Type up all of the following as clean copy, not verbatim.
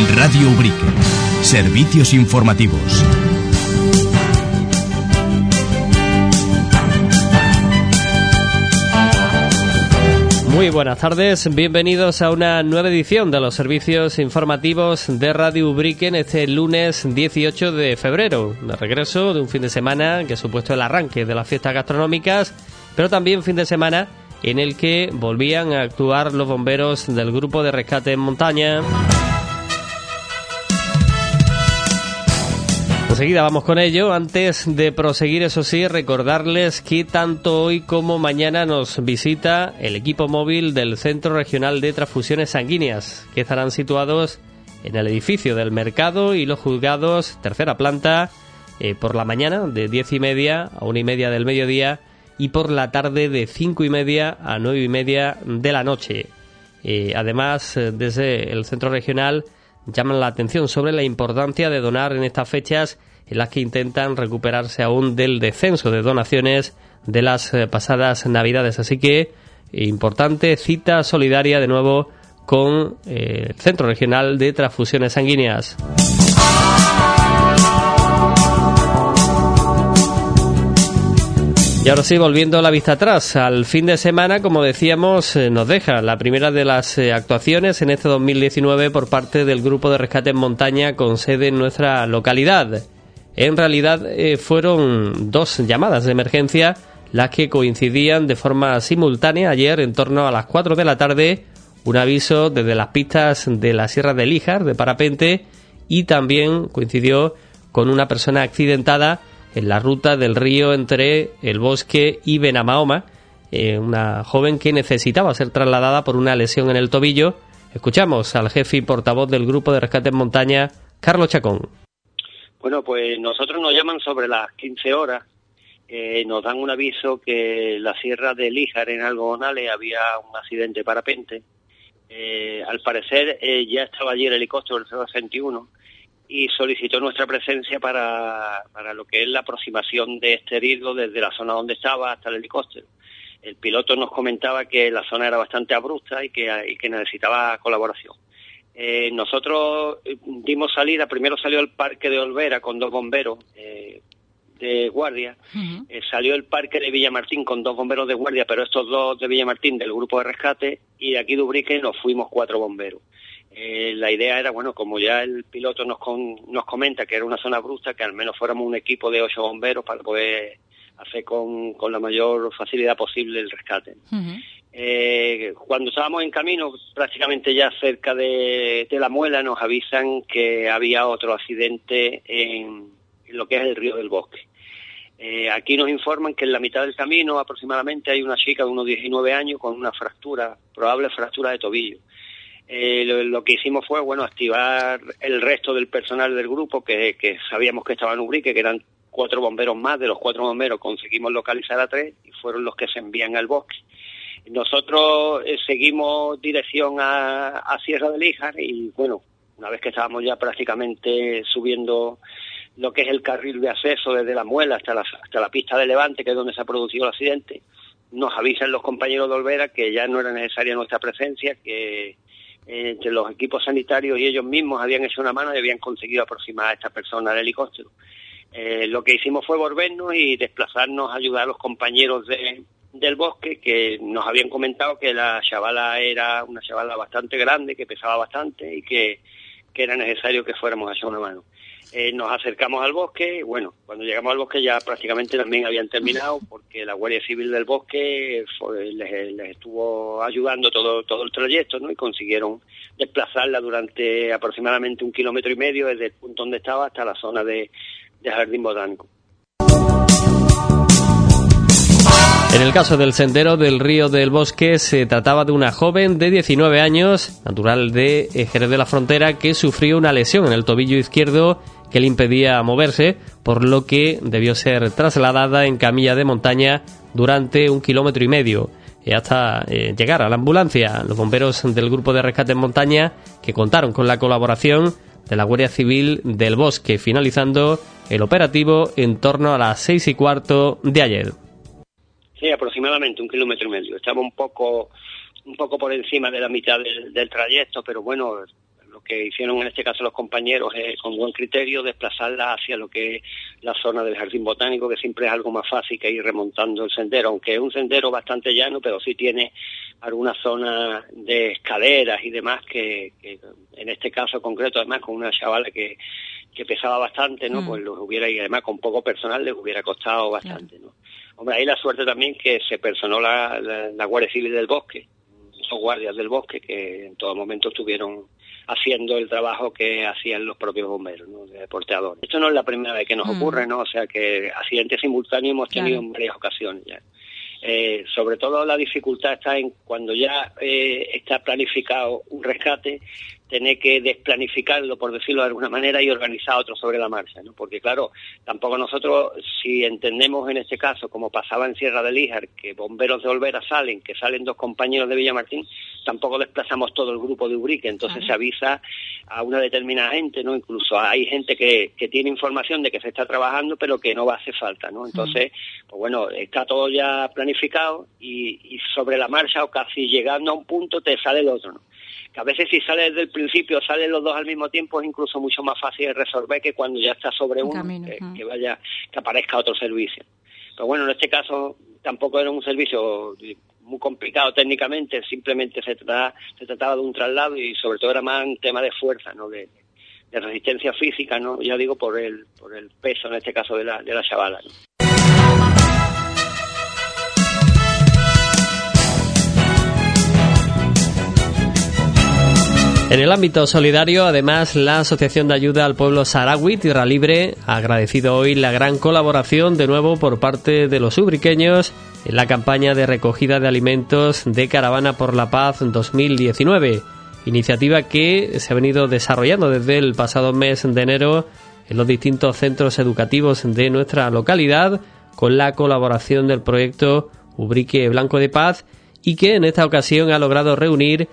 Radio Ubrique. Servicios informativos. Muy buenas tardes, bienvenidos a una nueva edición de los servicios informativos de Radio Ubrique en este lunes 18 de febrero, de regreso de un fin de semana que ha supuesto el arranque de las fiestas gastronómicas, pero también fin de semana en el que volvían a actuar los bomberos del Grupo de Rescate en Montaña. Enseguida vamos con ello. Antes de proseguir, eso sí, recordarles que tanto hoy como mañana nos visita el equipo móvil del Centro Regional de Transfusiones Sanguíneas, que estarán situados en el edificio del Mercado y los Juzgados, tercera planta, por la mañana de 10:30 a 1:30 del mediodía y por la tarde de 5:30 a 9:30 de la noche. Además, desde el Centro Regional llaman la atención sobre la importancia de donar en estas fechas en las que intentan recuperarse aún del descenso de donaciones de las pasadas Navidades. Así que, importante cita solidaria de nuevo con el Centro Regional de Transfusiones Sanguíneas. Y ahora sí, volviendo la vista atrás, al fin de semana, como decíamos, nos deja la primera de las actuaciones en este 2019 por parte del Grupo de Rescate en Montaña con sede en nuestra localidad. En realidad fueron dos llamadas de emergencia las que coincidían de forma simultánea ayer en torno a las 4 de la tarde, un aviso desde las pistas de la Sierra de Líjar, de parapente, y también coincidió con una persona accidentada en la ruta del río entre El Bosque y Benamahoma, una joven que necesitaba ser trasladada por una lesión en el tobillo. Escuchamos al jefe y portavoz del Grupo de Rescate en Montaña, Carlos Chacón. Bueno, pues nosotros nos llaman sobre las 15 horas, nos dan un aviso que en la Sierra de Líjar, en Algodonales, había un accidente de parapente. Al parecer ya estaba allí el helicóptero del 061 y solicitó nuestra presencia para lo que es la aproximación de este herido desde la zona donde estaba hasta el helicóptero. El piloto nos comentaba que la zona era bastante abrupta y que necesitaba colaboración. Nosotros dimos salida, primero salió el parque de Olvera con 2 bomberos de guardia, salió el parque de Villamartín con 2 bomberos de guardia, pero estos 2 de Villamartín del grupo de rescate, y de aquí de Ubrique nos fuimos 4 bomberos. La idea era, bueno, como ya el piloto nos comenta que era una zona abrupta, que al menos fuéramos un equipo de 8 bomberos para poder hacer con la mayor facilidad posible el rescate. Cuando estábamos en camino, prácticamente ya cerca de la Muela, nos avisan que había otro accidente en lo que es el río del Bosque. Aquí nos informan que en la mitad del camino aproximadamente hay una chica de unos 19 años con una probable fractura de tobillo. Lo que hicimos fue, bueno, activar el resto del personal del grupo que sabíamos que estaba en Ubrique, que eran 4 bomberos más. De los 4 bomberos conseguimos localizar a 3 y fueron los que se envían al bosque. Nosotros seguimos dirección a Sierra de Líjar y, bueno, una vez que estábamos ya prácticamente subiendo lo que es el carril de acceso desde la Muela hasta la pista de Levante, que es donde se ha producido el accidente, nos avisan los compañeros de Olvera que ya no era necesaria nuestra presencia, que entre los equipos sanitarios y ellos mismos habían hecho una mano y habían conseguido aproximar a esta persona al helicóptero. Lo que hicimos fue volvernos y desplazarnos a ayudar a los compañeros del bosque, que nos habían comentado que la chavala era una chavala bastante grande, que pesaba bastante y que era necesario que fuéramos a echar una mano. Nos acercamos al bosque. Bueno, cuando llegamos al bosque ya prácticamente también habían terminado, porque la Guardia Civil del Bosque les estuvo ayudando todo el trayecto, ¿no? Y consiguieron desplazarla durante aproximadamente 1,5 kilómetros desde el punto donde estaba hasta la zona de Jardín Botánico. En el caso del sendero del río del Bosque se trataba de una joven de 19 años, natural de Jerez de la Frontera, que sufrió una lesión en el tobillo izquierdo que le impedía moverse, por lo que debió ser trasladada en camilla de montaña durante 1,5 kilómetros hasta llegar a la ambulancia. Los bomberos del Grupo de Rescate en Montaña, que contaron con la colaboración de la Guardia Civil del Bosque, finalizando el operativo en torno a las 6:15 de ayer. Sí, aproximadamente 1,5 kilómetros. Estamos un poco por encima de la mitad del trayecto, pero bueno, lo que hicieron en este caso los compañeros es, con buen criterio, desplazarla hacia lo que es la zona del Jardín Botánico, que siempre es algo más fácil que ir remontando el sendero, aunque es un sendero bastante llano, pero sí tiene algunas zonas de escaleras y demás que en este caso concreto, además con una chavala que pesaba bastante, ¿no? Pues los hubiera, y además con poco personal les hubiera costado bastante, ¿no? Hombre, hay la suerte también que se personó la Guardia Civil del Bosque, esos guardias del bosque que en todo momento estuvieron haciendo el trabajo que hacían los propios bomberos, ¿no? De porteadores. Esto no es la primera vez que nos ocurre, ¿no? O sea que accidentes simultáneos hemos tenido en varias ocasiones ya. Sobre todo la dificultad está en cuando ya está planificado un rescate, tener que desplanificarlo, por decirlo de alguna manera, y organizar otro sobre la marcha, ¿no? Porque claro, tampoco nosotros, si entendemos en este caso, como pasaba en Sierra de Líjar, que bomberos de Olvera que salen 2 compañeros de Villamartín, tampoco desplazamos todo el grupo de Ubrique, entonces se avisa a una determinada gente, ¿no? Incluso hay gente que tiene información de que se está trabajando, pero que no va a hacer falta, ¿no? Entonces, pues bueno, está todo ya planificado y sobre la marcha o casi llegando a un punto te sale el otro, ¿no? Que a veces si sale desde el principio, salen los dos al mismo tiempo, es incluso mucho más fácil de resolver que cuando ya está sobre uno, que aparezca otro servicio. Pero bueno, en este caso tampoco era un servicio muy complicado técnicamente, simplemente se trataba de un traslado y sobre todo era más un tema de fuerza, ¿no? De resistencia física, ¿no? Ya digo, por el peso en este caso de la chavala, ¿no? En el ámbito solidario, además, la Asociación de Ayuda al Pueblo Saharaui Tierra Libre ha agradecido hoy la gran colaboración de nuevo por parte de los ubriqueños en la campaña de recogida de alimentos de Caravana por la Paz 2019, iniciativa que se ha venido desarrollando desde el pasado mes de enero en los distintos centros educativos de nuestra localidad, con la colaboración del proyecto Ubrique Blanco de Paz, y que en esta ocasión ha logrado reunir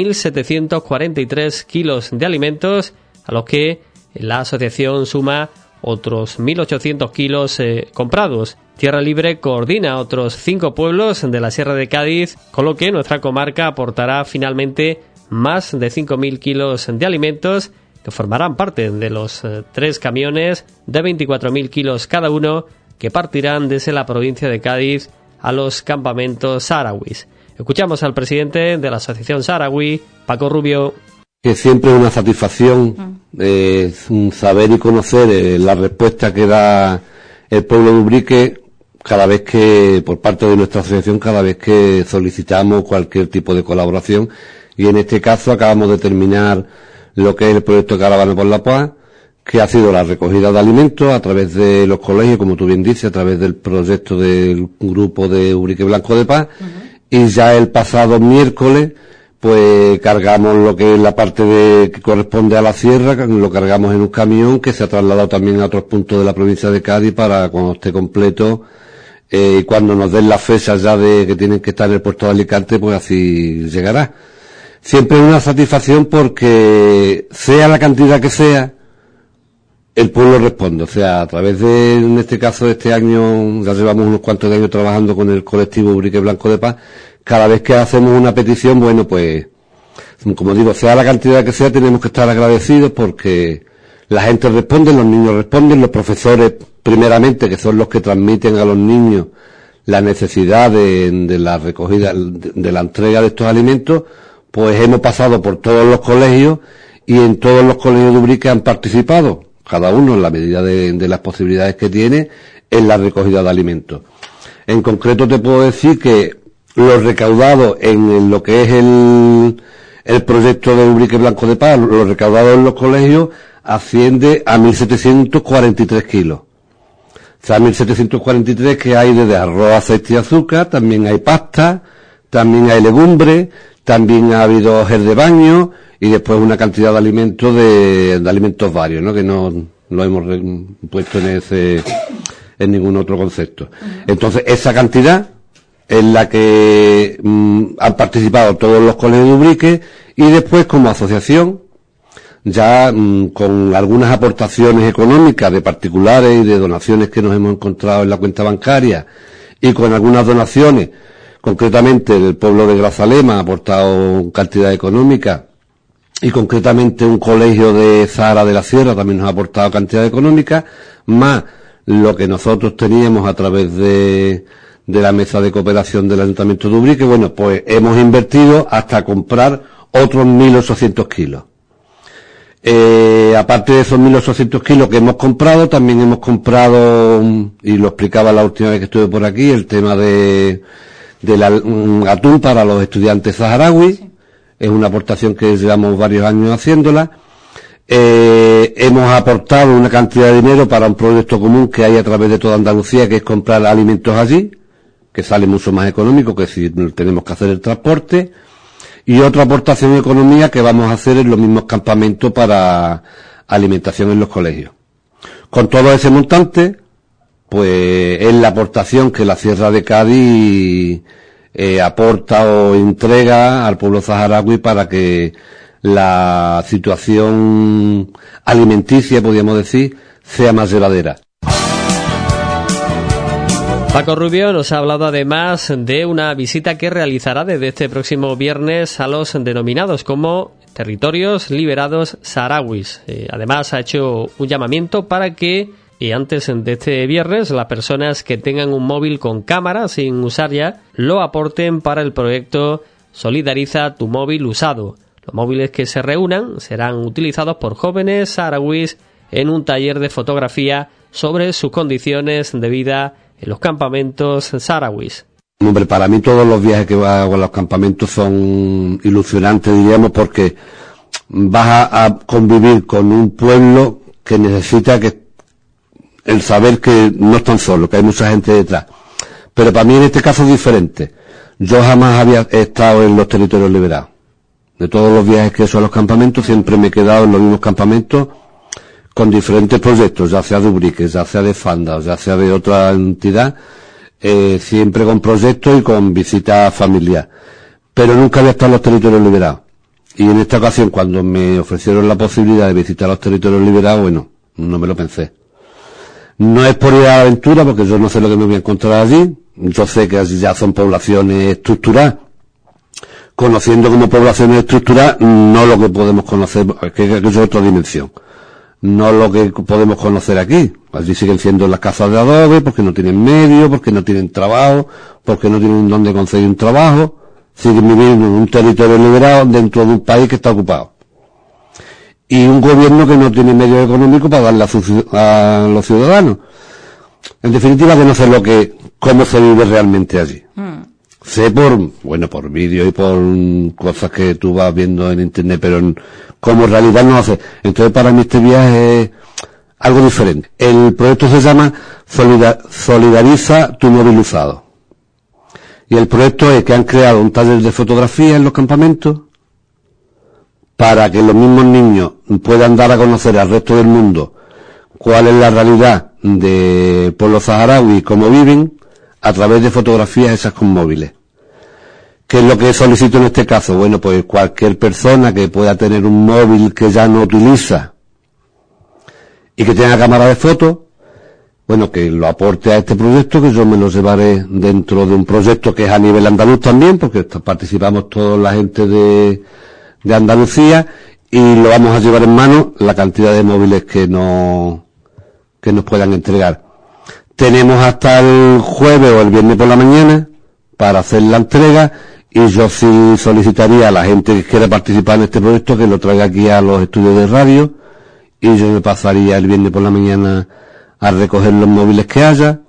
1.743 kilos de alimentos, a los que la asociación suma otros 1.800 kilos comprados. Tierra Libre coordina otros 5 pueblos de la Sierra de Cádiz, con lo que nuestra comarca aportará finalmente más de 5.000 kilos de alimentos, que formarán parte de los 3 camiones de 24.000 kilos cada uno, que partirán desde la provincia de Cádiz a los campamentos saharauis. Escuchamos al presidente de la Asociación Saharaui, Paco Rubio. Que siempre es una satisfacción saber y conocer la respuesta que da el pueblo de Ubrique cada vez que, por parte de nuestra asociación, cada vez que solicitamos cualquier tipo de colaboración. Y en este caso acabamos de terminar lo que es el proyecto Caravana por la Paz, que ha sido la recogida de alimentos a través de los colegios, como tú bien dices, a través del proyecto del grupo de Ubrique Blanco de Paz. Y ya el pasado miércoles, pues cargamos lo que es la parte que corresponde a la sierra, lo cargamos en un camión que se ha trasladado también a otros puntos de la provincia de Cádiz para cuando esté completo, y cuando nos den las fechas ya de que tienen que estar en el puerto de Alicante, pues así llegará. Siempre es una satisfacción porque sea la cantidad que sea, el pueblo responde. O sea, a través de, en este caso, este año, ya llevamos unos cuantos años trabajando con el colectivo Ubrique Blanco de Paz. Cada vez que hacemos una petición, bueno, pues, como digo, sea la cantidad que sea, tenemos que estar agradecidos porque la gente responde, los niños responden, los profesores, primeramente, que son los que transmiten a los niños la necesidad de la recogida, de la entrega de estos alimentos, pues hemos pasado por todos los colegios y en todos los colegios de Ubrique han participado, cada uno en la medida de las posibilidades que tiene, en la recogida de alimentos. En concreto te puedo decir que los recaudados en lo que es el proyecto de Ubrique Blanco de Paz, los recaudados en los colegios, asciende a 1.743 kilos. O sea, 1.743 que hay desde arroz, aceite y azúcar, también hay pasta, también hay legumbres, también ha habido gel de baño, y después una cantidad de alimentos de alimentos varios, ¿no? Que no lo hemos puesto en ningún otro concepto. Entonces, esa cantidad es la que han participado todos los colegios de Ubrique, y después como asociación, ya con algunas aportaciones económicas de particulares y de donaciones que nos hemos encontrado en la cuenta bancaria, y con algunas donaciones, concretamente del pueblo de Grazalema ha aportado cantidad económica, y concretamente un colegio de Zahara de la Sierra también nos ha aportado cantidad económica, más lo que nosotros teníamos a través de la mesa de cooperación del Ayuntamiento de Ubrique. Bueno, pues hemos invertido hasta comprar otros 1.800 kilos. Aparte de esos 1.800 kilos que hemos comprado, también hemos comprado, y lo explicaba la última vez que estuve por aquí, el tema del atún para los estudiantes saharauis. Sí. Es una aportación que llevamos varios años haciéndola. Hemos aportado una cantidad de dinero para un proyecto común que hay a través de toda Andalucía, que es comprar alimentos allí, que sale mucho más económico que si tenemos que hacer el transporte. Y otra aportación de economía que vamos a hacer en los mismos campamentos para alimentación en los colegios. Con todo ese montante, pues es la aportación que la Sierra de Cádiz aporta o entrega al pueblo saharaui para que la situación alimenticia, podríamos decir, sea más llevadera. Paco Rubio nos ha hablado además de una visita que realizará desde este próximo viernes a los denominados como territorios liberados saharauis. Además ha hecho un llamamiento para que antes de este viernes las personas que tengan un móvil con cámara sin usar ya lo aporten para el proyecto Solidariza tu móvil usado. Los móviles que se reúnan serán utilizados por jóvenes saharauis en un taller de fotografía sobre sus condiciones de vida en los campamentos saharauis. Hombre, para mí todos los viajes que hago a los campamentos son ilusionantes, diríamos, porque vas a convivir con un pueblo que necesita el saber que no están solos, que hay mucha gente detrás. Pero para mí en este caso es diferente. Yo jamás había estado en los territorios liberados. De todos los viajes que he hecho a los campamentos, siempre me he quedado en los mismos campamentos con diferentes proyectos, ya sea de Ubrique, ya sea de Fanda, ya sea de otra entidad, siempre con proyectos y con visitas familiares. Pero nunca había estado en los territorios liberados. Y en esta ocasión, cuando me ofrecieron la posibilidad de visitar los territorios liberados, bueno, no me lo pensé. No es por ir a la aventura, porque yo no sé lo que me voy a encontrar allí. Yo sé que allí ya son poblaciones estructuradas. Conociendo como poblaciones estructuradas, no lo que podemos conocer, que es otra dimensión. No lo que podemos conocer aquí. Allí siguen siendo las casas de adobe, porque no tienen medios, porque no tienen trabajo, porque no tienen dónde conseguir un trabajo. Siguen viviendo en un territorio liberado dentro de un país que está ocupado. Y un gobierno que no tiene medios económicos para darle a los ciudadanos. En definitiva, que no sé cómo se vive realmente allí. Sé por vídeos y por cosas que tú vas viendo en internet, pero como realidad no hace. Entonces para mí este viaje es algo diferente. El proyecto se llama Solidariza tu móvil usado. Y el proyecto es que han creado un taller de fotografía en los campamentos para que los mismos niños puedan dar a conocer al resto del mundo cuál es la realidad de pueblos saharauis y cómo viven a través de fotografías hechas con móviles. ¿Qué es lo que solicito en este caso? Bueno, pues cualquier persona que pueda tener un móvil que ya no utiliza y que tenga cámara de fotos, bueno, que lo aporte a este proyecto, que yo me lo llevaré dentro de un proyecto que es a nivel andaluz también, porque participamos toda la gente de Andalucía, y lo vamos a llevar en mano la cantidad de móviles que nos puedan entregar. Tenemos hasta el jueves o el viernes por la mañana para hacer la entrega, y yo sí solicitaría a la gente que quiera participar en este proyecto que lo traiga aquí a los estudios de radio, y yo me pasaría el viernes por la mañana a recoger los móviles que haya.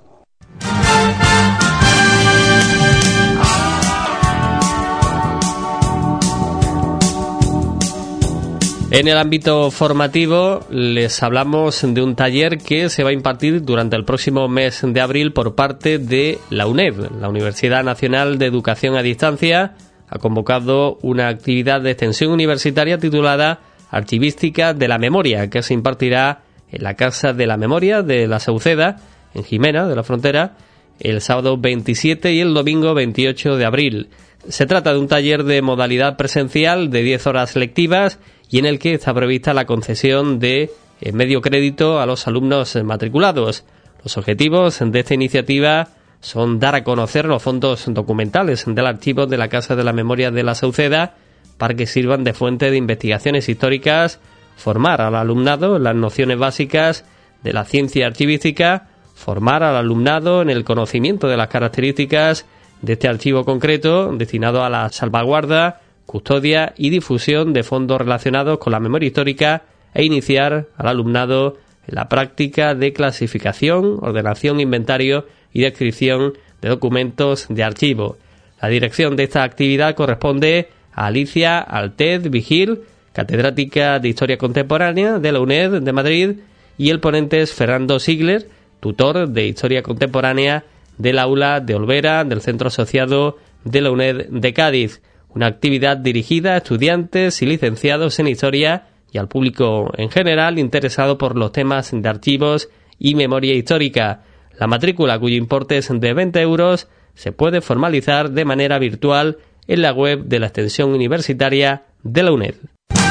En el ámbito formativo les hablamos de un taller que se va a impartir durante el próximo mes de abril por parte de la UNED. La Universidad Nacional de Educación a Distancia ha convocado una actividad de extensión universitaria titulada Archivística de la Memoria, que se impartirá en la Casa de la Memoria de la Sauceda, en Jimena de la Frontera, el sábado 27 y el domingo 28 de abril. Se trata de un taller de modalidad presencial de 10 horas lectivas y en el que está prevista la concesión de medio crédito a los alumnos matriculados. Los objetivos de esta iniciativa son dar a conocer los fondos documentales del archivo de la Casa de la Memoria de la Sauceda para que sirvan de fuente de investigaciones históricas, formar al alumnado en las nociones básicas de la ciencia archivística, formar al alumnado en el conocimiento de las características de este archivo concreto destinado a la salvaguarda, custodia y difusión de fondos relacionados con la memoria histórica e iniciar al alumnado en la práctica de clasificación, ordenación, inventario y descripción de documentos de archivo. La dirección de esta actividad corresponde a Alicia Altez Vigil, catedrática de Historia Contemporánea de la UNED de Madrid, y el ponente es Fernando Sigler, tutor de Historia Contemporánea del aula de Olvera del Centro Asociado de la UNED de Cádiz. Una actividad dirigida a estudiantes y licenciados en Historia y al público en general interesado por los temas de archivos y memoria histórica. La matrícula, cuyo importe es de 20 euros, se puede formalizar de manera virtual en la web de la Extensión Universitaria de la UNED.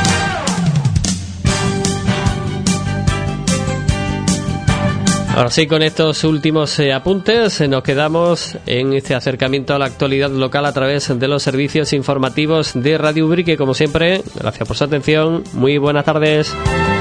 Ahora sí, con estos últimos apuntes nos quedamos en este acercamiento a la actualidad local a través de los servicios informativos de Radio Ubrique. Como siempre, gracias por su atención. Muy buenas tardes.